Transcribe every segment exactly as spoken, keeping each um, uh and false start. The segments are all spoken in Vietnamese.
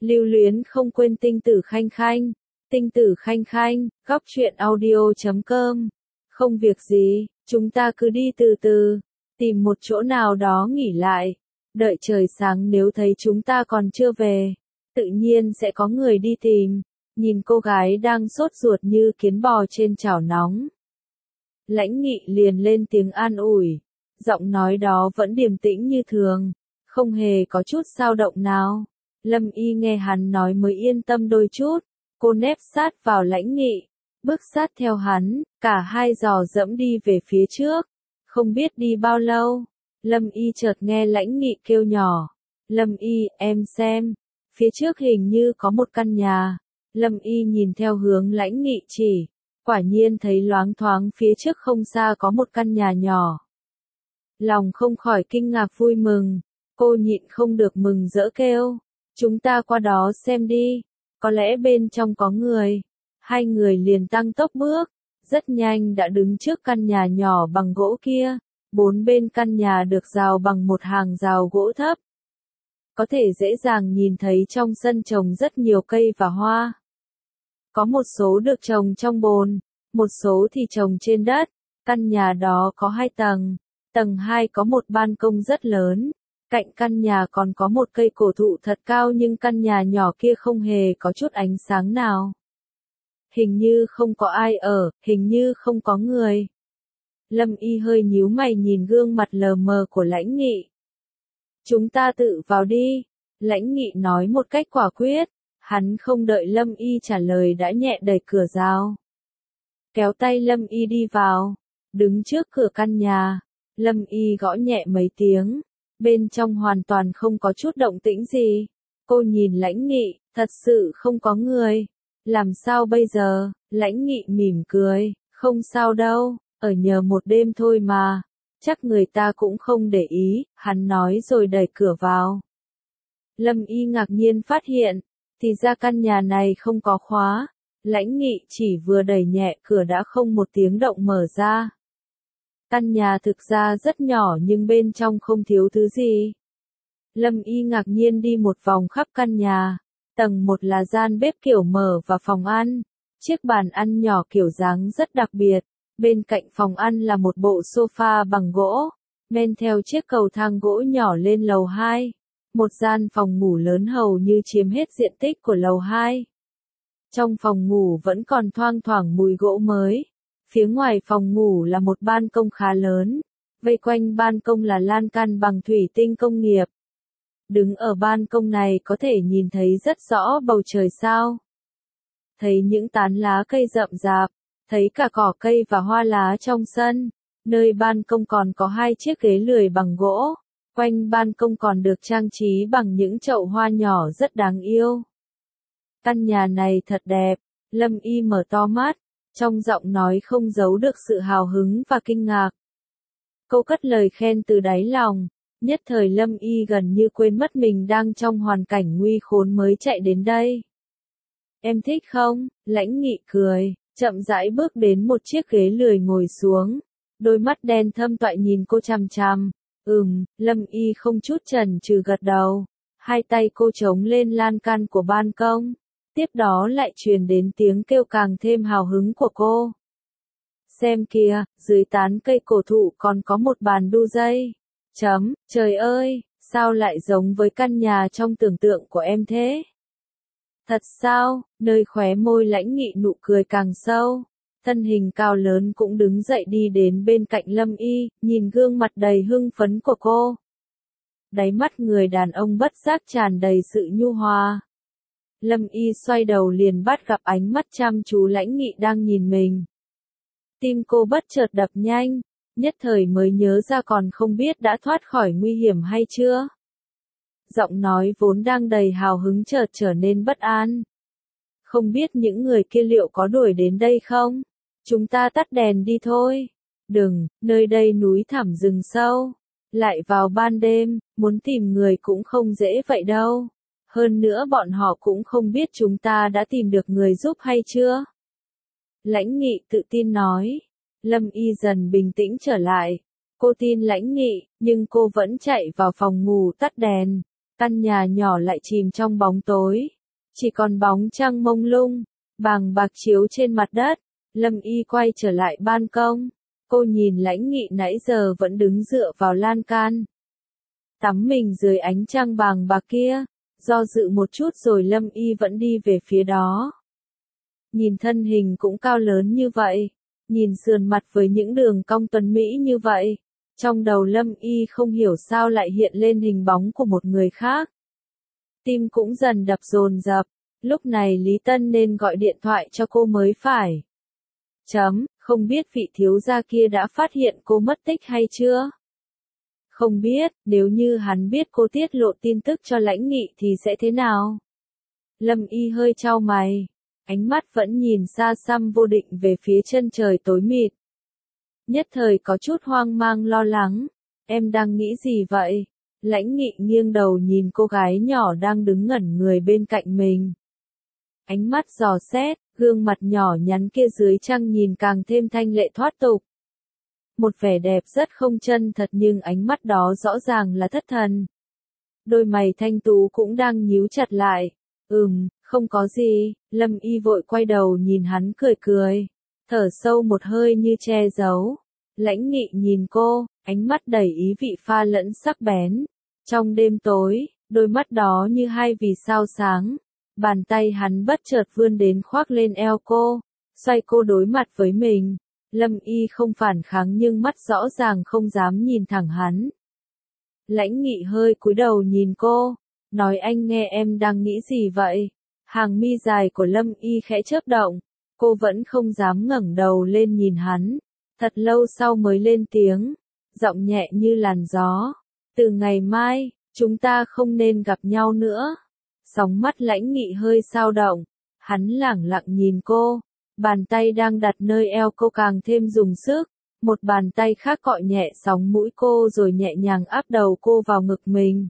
Lưu luyến không quên tinh tử khanh khanh. Tinh tử khanh khanh, góc truyện audio chấm com. Không việc gì, chúng ta cứ đi từ từ, tìm một chỗ nào đó nghỉ lại. Đợi trời sáng nếu thấy chúng ta còn chưa về, tự nhiên sẽ có người đi tìm. Nhìn cô gái đang sốt ruột như kiến bò trên chảo nóng. Lãnh Nghị liền lên tiếng an ủi. Giọng nói đó vẫn điềm tĩnh như thường, không hề có chút dao động nào. Lâm Y nghe hắn nói mới yên tâm đôi chút. Cô nép sát vào Lãnh Nghị, bước sát theo hắn, cả hai dò dẫm đi về phía trước. Không biết đi bao lâu, Lâm Y chợt nghe Lãnh Nghị kêu nhỏ. Lâm Y, em xem, phía trước hình như có một căn nhà. Lâm Y nhìn theo hướng Lãnh Nghị chỉ, quả nhiên thấy loáng thoáng phía trước không xa có một căn nhà nhỏ. Lòng không khỏi kinh ngạc vui mừng, cô nhịn không được mừng rỡ kêu, chúng ta qua đó xem đi, có lẽ bên trong có người. Hai người liền tăng tốc bước, rất nhanh đã đứng trước căn nhà nhỏ bằng gỗ kia, bốn bên căn nhà được rào bằng một hàng rào gỗ thấp. Có thể dễ dàng nhìn thấy trong sân trồng rất nhiều cây và hoa. Có một số được trồng trong bồn, một số thì trồng trên đất. Căn nhà đó có hai tầng, tầng hai có một ban công rất lớn, cạnh căn nhà còn có một cây cổ thụ thật cao nhưng căn nhà nhỏ kia không hề có chút ánh sáng nào. Hình như không có ai ở, hình như không có người. Lâm Y hơi nhíu mày nhìn gương mặt lờ mờ của Lãnh Nghị. Chúng ta tự vào đi, Lãnh Nghị nói một cách quả quyết. Hắn không đợi Lâm Y trả lời đã nhẹ đẩy cửa rào, kéo tay Lâm Y đi vào, đứng trước cửa căn nhà. Lâm Y gõ nhẹ mấy tiếng, bên trong hoàn toàn không có chút động tĩnh gì. Cô nhìn Lãnh Nghị, thật sự không có người. Làm sao bây giờ? Lãnh Nghị mỉm cười, không sao đâu, ở nhờ một đêm thôi mà, chắc người ta cũng không để ý, hắn nói rồi đẩy cửa vào. Lâm Y ngạc nhiên phát hiện, thì ra căn nhà này không có khóa. Lãnh Nghị chỉ vừa đẩy nhẹ cửa đã không một tiếng động mở ra. Căn nhà thực ra rất nhỏ nhưng bên trong không thiếu thứ gì. Lâm Y ngạc nhiên đi một vòng khắp căn nhà. Tầng một là gian bếp kiểu mở và phòng ăn. Chiếc bàn ăn nhỏ kiểu dáng rất đặc biệt. Bên cạnh phòng ăn là một bộ sofa bằng gỗ. Men theo chiếc cầu thang gỗ nhỏ lên lầu hai. Một gian phòng ngủ lớn hầu như chiếm hết diện tích của lầu hai. Trong phòng ngủ vẫn còn thoang thoảng mùi gỗ mới. Phía ngoài phòng ngủ là một ban công khá lớn. Vây quanh ban công là lan can bằng thủy tinh công nghiệp. Đứng ở ban công này có thể nhìn thấy rất rõ bầu trời sao. Thấy những tán lá cây rậm rạp, thấy cả cỏ cây và hoa lá trong sân. Nơi ban công còn có hai chiếc ghế lười bằng gỗ. Quanh ban công còn được trang trí bằng những chậu hoa nhỏ rất đáng yêu. Căn nhà này thật đẹp, Lâm Y mở to mắt, trong giọng nói không giấu được sự hào hứng và kinh ngạc. Cô cất lời khen từ đáy lòng, nhất thời Lâm Y gần như quên mất mình đang trong hoàn cảnh nguy khốn mới chạy đến đây. Em thích không? Lãnh Nghị cười, chậm rãi bước đến một chiếc ghế lười ngồi xuống, đôi mắt đen thâm toại nhìn cô chằm chằm. Ừm, Lâm Y không chút chần chừ gật đầu. Hai tay cô chống lên lan can của ban công. Tiếp đó lại truyền đến tiếng kêu càng thêm hào hứng của cô. Xem kìa, dưới tán cây cổ thụ còn có một bàn đu dây. Chấm, trời ơi, sao lại giống với căn nhà trong tưởng tượng của em thế? Thật sao? Nơi khóe môi Lãnh Nghị nụ cười càng sâu. Thân hình cao lớn cũng đứng dậy đi đến bên cạnh Lâm Y, nhìn gương mặt đầy hưng phấn của cô. Đáy mắt người đàn ông bất giác tràn đầy sự nhu hòa. Lâm Y xoay đầu liền bắt gặp ánh mắt chăm chú Lãnh Nghị đang nhìn mình. Tim cô bất chợt đập nhanh, nhất thời mới nhớ ra còn không biết đã thoát khỏi nguy hiểm hay chưa. Giọng nói vốn đang đầy hào hứng chợt trở nên bất an. Không biết những người kia liệu có đuổi đến đây không? Chúng ta tắt đèn đi thôi. Đừng, nơi đây núi thẳm rừng sâu. Lại vào ban đêm, muốn tìm người cũng không dễ vậy đâu. Hơn nữa bọn họ cũng không biết chúng ta đã tìm được người giúp hay chưa. Lãnh Nghị tự tin nói. Lâm Y dần bình tĩnh trở lại. Cô tin Lãnh Nghị, nhưng cô vẫn chạy vào phòng ngủ tắt đèn. Căn nhà nhỏ lại chìm trong bóng tối. Chỉ còn bóng trăng mông lung, bàng bạc chiếu trên mặt đất. Lâm Y quay trở lại ban công. Cô nhìn Lãnh Nghị nãy giờ vẫn đứng dựa vào lan can. Tắm mình dưới ánh trăng bàng bạc kia. Do dự một chút rồi Lâm Y vẫn đi về phía đó. Nhìn thân hình cũng cao lớn như vậy. Nhìn sườn mặt với những đường cong tuấn mỹ như vậy. Trong đầu Lâm Y không hiểu sao lại hiện lên hình bóng của một người khác. Tim cũng dần đập dồn dập. Lúc này Lý Tân nên gọi điện thoại cho cô mới phải. Chấm, không biết vị thiếu gia kia đã phát hiện cô mất tích hay chưa? Không biết, nếu như hắn biết cô tiết lộ tin tức cho Lãnh Nghị thì sẽ thế nào? Lâm Y hơi chau mày. Ánh mắt vẫn nhìn xa xăm vô định về phía chân trời tối mịt. Nhất thời có chút hoang mang lo lắng. Em đang nghĩ gì vậy? Lãnh Nghị nghiêng đầu nhìn cô gái nhỏ đang đứng ngẩn người bên cạnh mình. Ánh mắt dò xét, gương mặt nhỏ nhắn kia dưới trăng nhìn càng thêm thanh lệ thoát tục. Một vẻ đẹp rất không chân thật nhưng ánh mắt đó rõ ràng là thất thần. Đôi mày thanh tú cũng đang nhíu chặt lại. Ừm, không có gì. Lâm Y vội quay đầu nhìn hắn cười cười. Thở sâu một hơi như che giấu. Lãnh Nghị nhìn cô, ánh mắt đầy ý vị pha lẫn sắc bén. Trong đêm tối, đôi mắt đó như hai vì sao sáng. Bàn tay hắn bất chợt vươn đến khoác lên eo cô, xoay cô đối mặt với mình. Lâm Y không phản kháng nhưng mắt rõ ràng không dám nhìn thẳng hắn. Lãnh Nghị hơi cúi đầu nhìn cô, nói anh nghe em đang nghĩ gì vậy? Hàng mi dài của Lâm Y khẽ chớp động, cô vẫn không dám ngẩng đầu lên nhìn hắn. Thật lâu sau mới lên tiếng, giọng nhẹ như làn gió. Từ ngày mai, chúng ta không nên gặp nhau nữa. Sóng mắt Lãnh Nghị hơi dao động, hắn lẳng lặng nhìn cô, bàn tay đang đặt nơi eo cô càng thêm dùng sức, một bàn tay khác cọ nhẹ sóng mũi cô rồi nhẹ nhàng áp đầu cô vào ngực mình.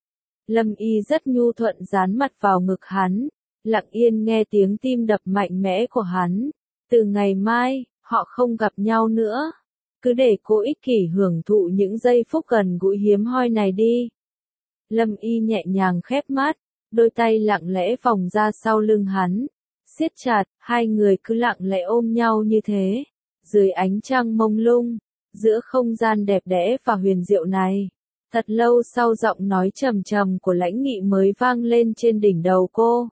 Lâm Y rất nhu thuận dán mặt vào ngực hắn, lặng yên nghe tiếng tim đập mạnh mẽ của hắn. Từ ngày mai, họ không gặp nhau nữa. Cứ để cô ích kỷ hưởng thụ những giây phút gần gũi hiếm hoi này đi. Lâm Y nhẹ nhàng khép mắt. Đôi tay lặng lẽ vòng ra sau lưng hắn, siết chặt, hai người cứ lặng lẽ ôm nhau như thế, dưới ánh trăng mông lung, giữa không gian đẹp đẽ và huyền diệu này. Thật lâu sau giọng nói trầm trầm của Lãnh Nghị mới vang lên trên đỉnh đầu cô.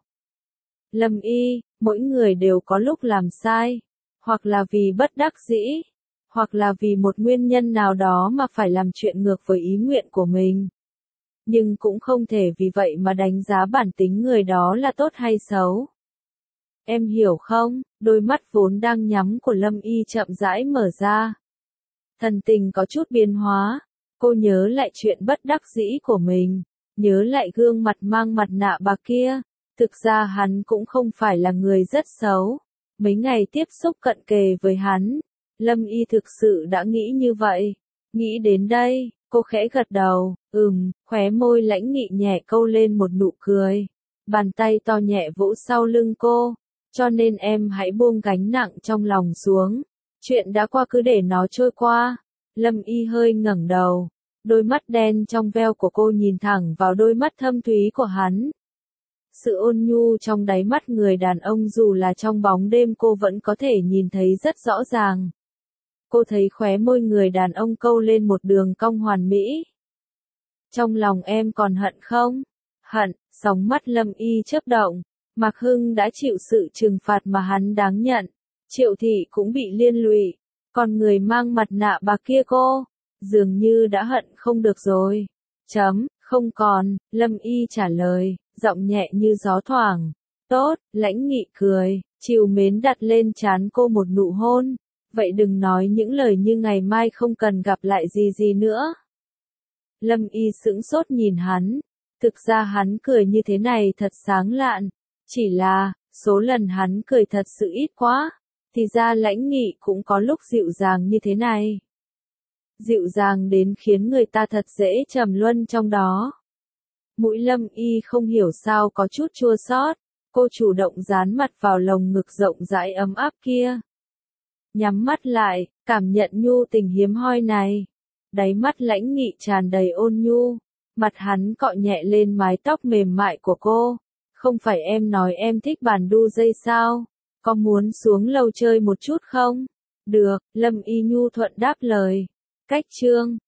Lâm Y, mỗi người đều có lúc làm sai, hoặc là vì bất đắc dĩ, hoặc là vì một nguyên nhân nào đó mà phải làm chuyện ngược với ý nguyện của mình. Nhưng cũng không thể vì vậy mà đánh giá bản tính người đó là tốt hay xấu. Em hiểu không? Đôi mắt vốn đang nhắm của Lâm Y chậm rãi mở ra. Thần tình có chút biến hóa. Cô nhớ lại chuyện bất đắc dĩ của mình. Nhớ lại gương mặt mang mặt nạ bạc kia. Thực ra hắn cũng không phải là người rất xấu. Mấy ngày tiếp xúc cận kề với hắn, Lâm Y thực sự đã nghĩ như vậy. Nghĩ đến đây, cô khẽ gật đầu, ừm, khóe môi Lãnh Nghị nhẹ câu lên một nụ cười. Bàn tay to nhẹ vỗ sau lưng cô, cho nên em hãy buông gánh nặng trong lòng xuống. Chuyện đã qua cứ để nó trôi qua. Lâm Y hơi ngẩng đầu, đôi mắt đen trong veo của cô nhìn thẳng vào đôi mắt thâm thúy của hắn. Sự ôn nhu trong đáy mắt người đàn ông dù là trong bóng đêm cô vẫn có thể nhìn thấy rất rõ ràng. Cô thấy khóe môi người đàn ông câu lên một đường cong hoàn mỹ. Trong lòng em còn hận không? Hận, sóng mắt Lâm Y chớp động. Mạc Hưng đã chịu sự trừng phạt mà hắn đáng nhận. Triệu Thị cũng bị liên lụy. Còn người mang mặt nạ bạc kia cô, dường như đã hận không được rồi. Chấm, không còn, Lâm Y trả lời, giọng nhẹ như gió thoảng. Tốt, Lãnh Nghị cười, trìu mến đặt lên trán cô một nụ hôn. Vậy đừng nói những lời như ngày mai không cần gặp lại gì gì nữa. Lâm Y sững sốt nhìn hắn. Thực ra hắn cười như thế này thật sáng lạn. Chỉ là, số lần hắn cười thật sự ít quá. Thì ra Lãnh Nghị cũng có lúc dịu dàng như thế này. Dịu dàng đến khiến người ta thật dễ trầm luân trong đó. Mũi Lâm Y không hiểu sao có chút chua xót. Cô chủ động dán mặt vào lồng ngực rộng rãi ấm áp kia. Nhắm mắt lại, cảm nhận nhu tình hiếm hoi này. Đáy mắt Lãnh Nghị tràn đầy ôn nhu. Mặt hắn cọ nhẹ lên mái tóc mềm mại của cô. Không phải em nói em thích bàn đu dây sao? Có muốn xuống lầu chơi một chút không? Được, Lâm Y nhu thuận đáp lời. Cách chương